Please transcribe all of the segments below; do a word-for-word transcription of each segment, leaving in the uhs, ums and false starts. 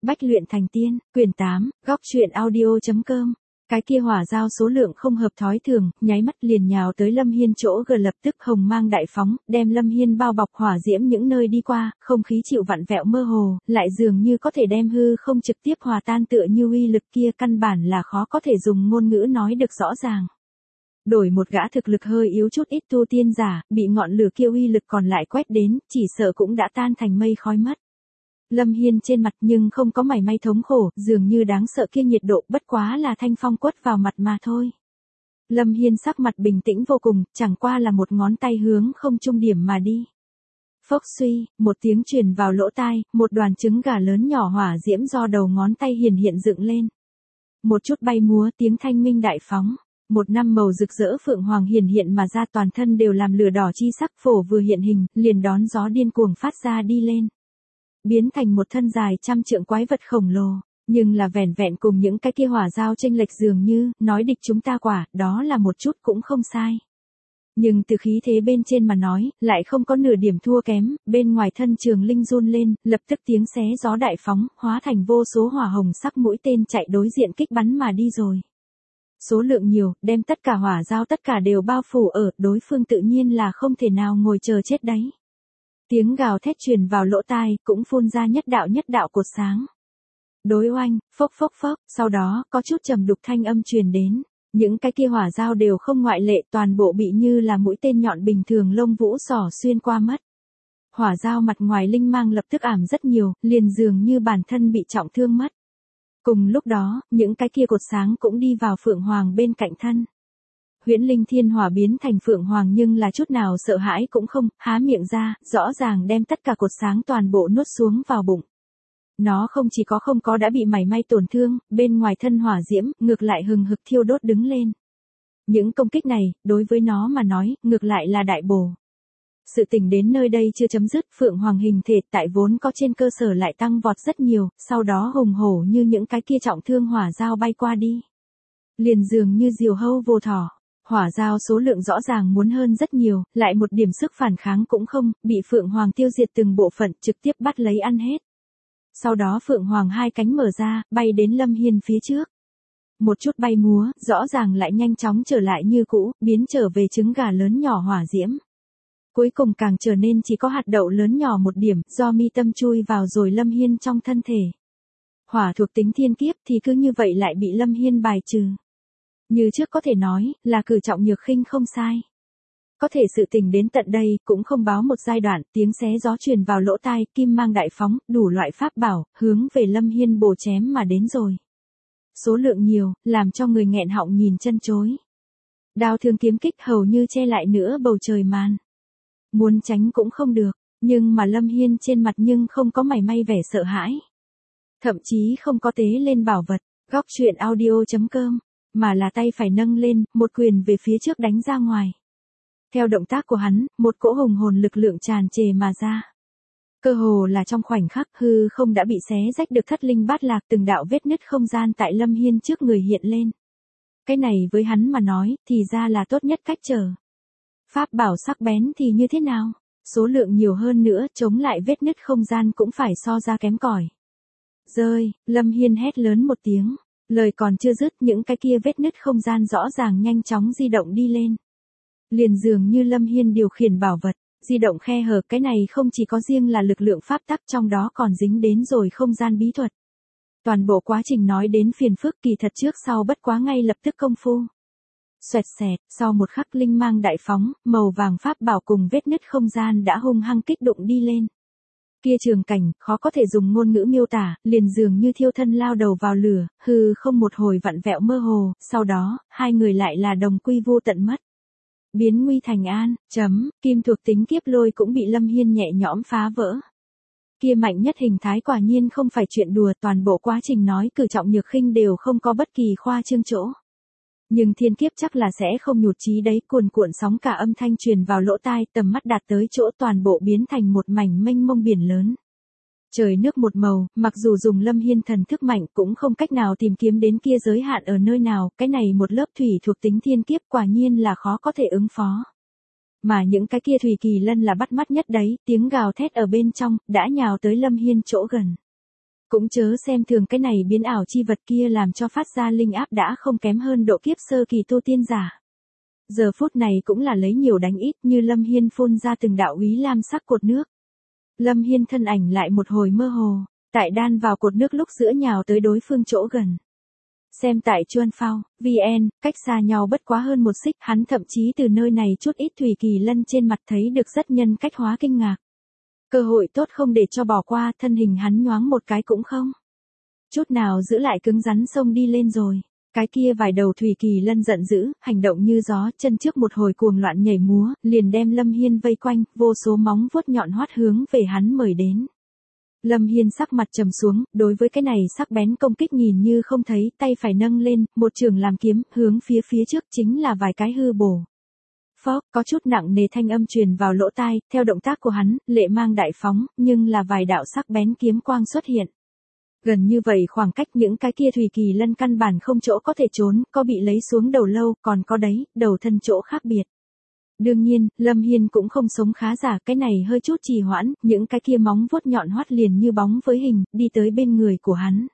Bách luyện thành tiên, quyển tám, góc truyện audio.com. Cái kia hỏa giao số lượng không hợp thói thường, nháy mắt liền nhào tới Lâm Hiên chỗ gần, lập tức hồng mang đại phóng, đem Lâm Hiên bao bọc hỏa diễm những nơi đi qua, không khí chịu vặn vẹo mơ hồ, lại dường như có thể đem hư không trực tiếp hòa tan, tựa như uy lực kia căn bản là khó có thể dùng ngôn ngữ nói được rõ ràng. Đổi một gã thực lực hơi yếu chút ít tu tiên giả, bị ngọn lửa kia uy lực còn lại quét đến, chỉ sợ cũng đã tan thành mây khói mất. Lâm Hiên trên mặt nhưng không có mảy may thống khổ, dường như đáng sợ kia nhiệt độ bất quá là thanh phong quất vào mặt mà thôi. Lâm Hiên sắc mặt bình tĩnh vô cùng, chẳng qua là một ngón tay hướng không trung điểm mà đi. Phốc suy, một tiếng truyền vào lỗ tai, một đoàn trứng gà lớn nhỏ hỏa diễm do đầu ngón tay hiển hiện dựng lên. Một chút bay múa, tiếng thanh minh đại phóng. Một năm màu rực rỡ phượng hoàng hiển hiện mà ra, toàn thân đều làm lửa đỏ chi sắc, phổ vừa hiện hình, liền đón gió điên cuồng phát ra đi lên. Biến thành một thân dài trăm trượng quái vật khổng lồ, nhưng là vẻn vẹn cùng những cái kia hỏa giao chênh lệch, dường như, nói địch chúng ta quả, đó là một chút cũng không sai. Nhưng từ khí thế bên trên mà nói, lại không có nửa điểm thua kém, bên ngoài thân trường linh run lên, lập tức tiếng xé gió đại phóng, hóa thành vô số hỏa hồng sắc mũi tên chạy đối diện kích bắn mà đi rồi. Số lượng nhiều, đem tất cả hỏa giao tất cả đều bao phủ ở, đối phương tự nhiên là không thể nào ngồi chờ chết đấy. Tiếng gào thét truyền vào lỗ tai, cũng phun ra nhất đạo nhất đạo cột sáng. Đối oanh, phốc phốc phốc, sau đó, có chút trầm đục thanh âm truyền đến. Những cái kia hỏa giao đều không ngoại lệ, toàn bộ bị như là mũi tên nhọn bình thường lông vũ xỏ xuyên qua mất. Hỏa giao mặt ngoài linh mang lập tức ảm rất nhiều, liền dường như bản thân bị trọng thương mất. Cùng lúc đó, những cái kia cột sáng cũng đi vào Phượng Hoàng bên cạnh thân. Huyễn Linh Thiên Hỏa biến thành Phượng Hoàng nhưng là chút nào sợ hãi cũng không, há miệng ra, rõ ràng đem tất cả cột sáng toàn bộ nuốt xuống vào bụng. Nó không chỉ có không có đã bị mảy may tổn thương, bên ngoài thân hỏa diễm, ngược lại hừng hực thiêu đốt đứng lên. Những công kích này, đối với nó mà nói, ngược lại là đại bổ. Sự tình đến nơi đây chưa chấm dứt, Phượng Hoàng hình thể tại vốn có trên cơ sở lại tăng vọt rất nhiều, sau đó hùng hổ như những cái kia trọng thương hỏa giao bay qua đi. Liền dường như diều hâu vô thỏ, hỏa giao số lượng rõ ràng muốn hơn rất nhiều, lại một điểm sức phản kháng cũng không, bị Phượng Hoàng tiêu diệt từng bộ phận, trực tiếp bắt lấy ăn hết. Sau đó Phượng Hoàng hai cánh mở ra, bay đến Lâm Hiên phía trước. Một chút bay múa, rõ ràng lại nhanh chóng trở lại như cũ, biến trở về trứng gà lớn nhỏ hỏa diễm. Cuối cùng càng trở nên chỉ có hạt đậu lớn nhỏ một điểm, do mi tâm chui vào rồi Lâm Hiên trong thân thể. Hỏa thuộc tính thiên kiếp thì cứ như vậy lại bị Lâm Hiên bài trừ. Như trước có thể nói, là cử trọng nhược khinh không sai. Có thể sự tình đến tận đây, cũng không báo một giai đoạn, tiếng xé gió truyền vào lỗ tai, kim mang đại phóng, đủ loại pháp bảo, hướng về Lâm Hiên bổ chém mà đến rồi. Số lượng nhiều, làm cho người nghẹn họng nhìn chân chối. Đao thương kiếm kích hầu như che lại nữa bầu trời màn. Muốn tránh cũng không được, nhưng mà Lâm Hiên trên mặt nhưng không có mảy may vẻ sợ hãi. Thậm chí không có tế lên bảo vật, góc truyện audio.com, mà là tay phải nâng lên, một quyền về phía trước đánh ra ngoài. Theo động tác của hắn, một cỗ hùng hồn lực lượng tràn trề mà ra. Cơ hồ là trong khoảnh khắc, hư không đã bị xé rách được thất linh bát lạc, từng đạo vết nứt không gian tại Lâm Hiên trước người hiện lên. Cái này với hắn mà nói, thì ra là tốt nhất cách trở. Pháp bảo sắc bén thì như thế nào? Số lượng nhiều hơn nữa, chống lại vết nứt không gian cũng phải so ra kém cỏi. Rơi, Lâm Hiên hét lớn một tiếng. Lời còn chưa dứt, những cái kia vết nứt không gian rõ ràng nhanh chóng di động đi lên. Liền dường như Lâm Hiên điều khiển bảo vật, di động khe hở, cái này không chỉ có riêng là lực lượng pháp tắc, trong đó còn dính đến rồi không gian bí thuật. Toàn bộ quá trình nói đến phiền phức, kỳ thật trước sau bất quá ngay lập tức công phu. Xoẹt xẹt, sau một khắc linh mang đại phóng, màu vàng pháp bảo cùng vết nứt không gian đã hung hăng kích đụng đi lên. Kia trường cảnh, khó có thể dùng ngôn ngữ miêu tả, liền dường như thiêu thân lao đầu vào lửa, hư không một hồi vặn vẹo mơ hồ, sau đó, hai người lại là đồng quy vô tận mất. Biến nguy thành an, chấm, kim thuộc tính kiếp lôi cũng bị Lâm Hiên nhẹ nhõm phá vỡ. Kia mạnh nhất hình thái quả nhiên không phải chuyện đùa, toàn bộ quá trình nói cử trọng nhược khinh đều không có bất kỳ khoa trương chỗ. Nhưng thiên kiếp chắc là sẽ không nhụt chí đấy, cuồn cuộn sóng cả âm thanh truyền vào lỗ tai, tầm mắt đạt tới chỗ toàn bộ biến thành một mảnh mênh mông biển lớn. Trời nước một màu, mặc dù dùng Lâm Hiên thần thức mạnh cũng không cách nào tìm kiếm đến kia giới hạn ở nơi nào, cái này một lớp thủy thuộc tính thiên kiếp quả nhiên là khó có thể ứng phó. Mà những cái kia thủy kỳ lân là bắt mắt nhất đấy, tiếng gào thét ở bên trong, đã nhào tới Lâm Hiên chỗ gần. Cũng chớ xem thường cái này biến ảo chi vật kia làm cho phát ra linh áp đã không kém hơn độ kiếp sơ kỳ tu tiên giả. Giờ phút này cũng là lấy nhiều đánh ít như Lâm Hiên phun ra từng đạo úy lam sắc cột nước. Lâm Hiên thân ảnh lại một hồi mơ hồ, tại đan vào cột nước lúc giữa nhào tới đối phương chỗ gần. Xem tại Chuan Phao, vê en, cách xa nhau bất quá hơn một xích, hắn thậm chí từ nơi này chút ít thủy kỳ lân trên mặt thấy được rất nhân cách hóa kinh ngạc. Cơ hội tốt không để cho bỏ qua, thân hình hắn nhoáng một cái cũng không. Chút nào giữ lại cứng rắn xông đi lên rồi. Cái kia vài đầu thủy kỳ lân giận dữ, hành động như gió, chân trước một hồi cuồng loạn nhảy múa, liền đem Lâm Hiên vây quanh, vô số móng vuốt nhọn hoắt hướng về hắn mời đến. Lâm Hiên sắc mặt trầm xuống, đối với cái này sắc bén công kích nhìn như không thấy, tay phải nâng lên, một trường làm kiếm, hướng phía phía trước chính là vài cái hư bổ. Phó, có chút nặng nề thanh âm truyền vào lỗ tai, theo động tác của hắn, lệ mang đại phóng, nhưng là vài đạo sắc bén kiếm quang xuất hiện. Gần như vậy khoảng cách những cái kia thủy kỳ lân căn bản không chỗ có thể trốn, có bị lấy xuống đầu lâu, còn có đấy, đầu thân chỗ khác biệt. Đương nhiên, Lâm Hiên cũng không sống khá giả, cái này hơi chút trì hoãn, những cái kia móng vuốt nhọn hoắt liền như bóng với hình, đi tới bên người của hắn.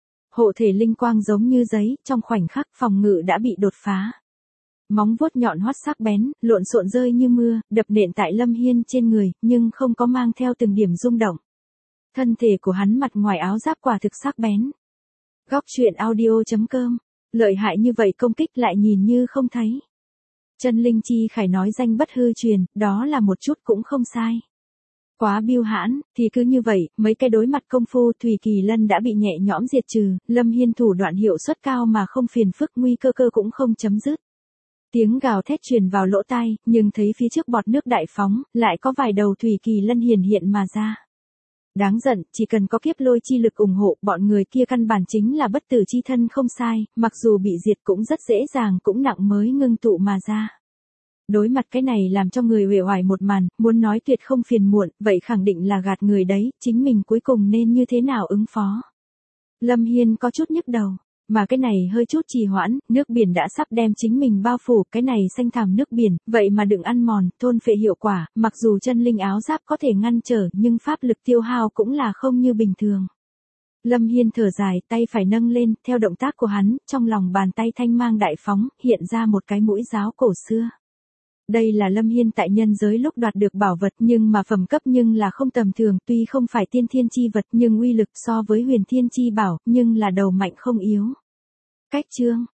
Hộ thể linh quang giống như giấy, trong khoảnh khắc phòng ngự đã bị đột phá. Móng vuốt nhọn hoắt sắc bén, lộn xộn rơi như mưa, đập nện tại Lâm Hiên trên người, nhưng không có mang theo từng điểm rung động. Thân thể của hắn mặt ngoài áo giáp quả thực sắc bén. Góc truyện audio chấm com, lợi hại như vậy công kích lại nhìn như không thấy. Chân linh chi khải nói danh bất hư truyền, đó là một chút cũng không sai. Quá biêu hãn, thì cứ như vậy, mấy cái đối mặt công phu thủy kỳ lân đã bị nhẹ nhõm diệt trừ, Lâm Hiên thủ đoạn hiệu suất cao mà không phiền phức, nguy cơ cơ cũng không chấm dứt. Tiếng gào thét truyền vào lỗ tai, nhưng thấy phía trước bọt nước đại phóng, lại có vài đầu thủy kỳ lân hiển hiện mà ra. Đáng giận, chỉ cần có kiếp lôi chi lực ủng hộ, bọn người kia căn bản chính là bất tử chi thân không sai, mặc dù bị diệt cũng rất dễ dàng, cũng nặng mới ngưng tụ mà ra. Đối mặt cái này làm cho người uể oải một màn, muốn nói tuyệt không phiền muộn, vậy khẳng định là gạt người đấy, chính mình cuối cùng nên như thế nào ứng phó. Lâm Hiên có chút nhức đầu, mà cái này hơi chút trì hoãn, nước biển đã sắp đem chính mình bao phủ, cái này xanh thẳm nước biển, vậy mà đừng ăn mòn, thôn phệ hiệu quả, mặc dù chân linh áo giáp có thể ngăn trở, nhưng pháp lực tiêu hao cũng là không như bình thường. Lâm Hiên thở dài, tay phải nâng lên, theo động tác của hắn, trong lòng bàn tay thanh mang đại phóng, hiện ra một cái mũi giáo cổ xưa. Đây là Lâm Hiên tại nhân giới lúc đoạt được bảo vật, nhưng mà phẩm cấp nhưng là không tầm thường, tuy không phải tiên thiên chi vật nhưng uy lực so với huyền thiên chi bảo, nhưng là đầu mạnh không yếu. Cách chương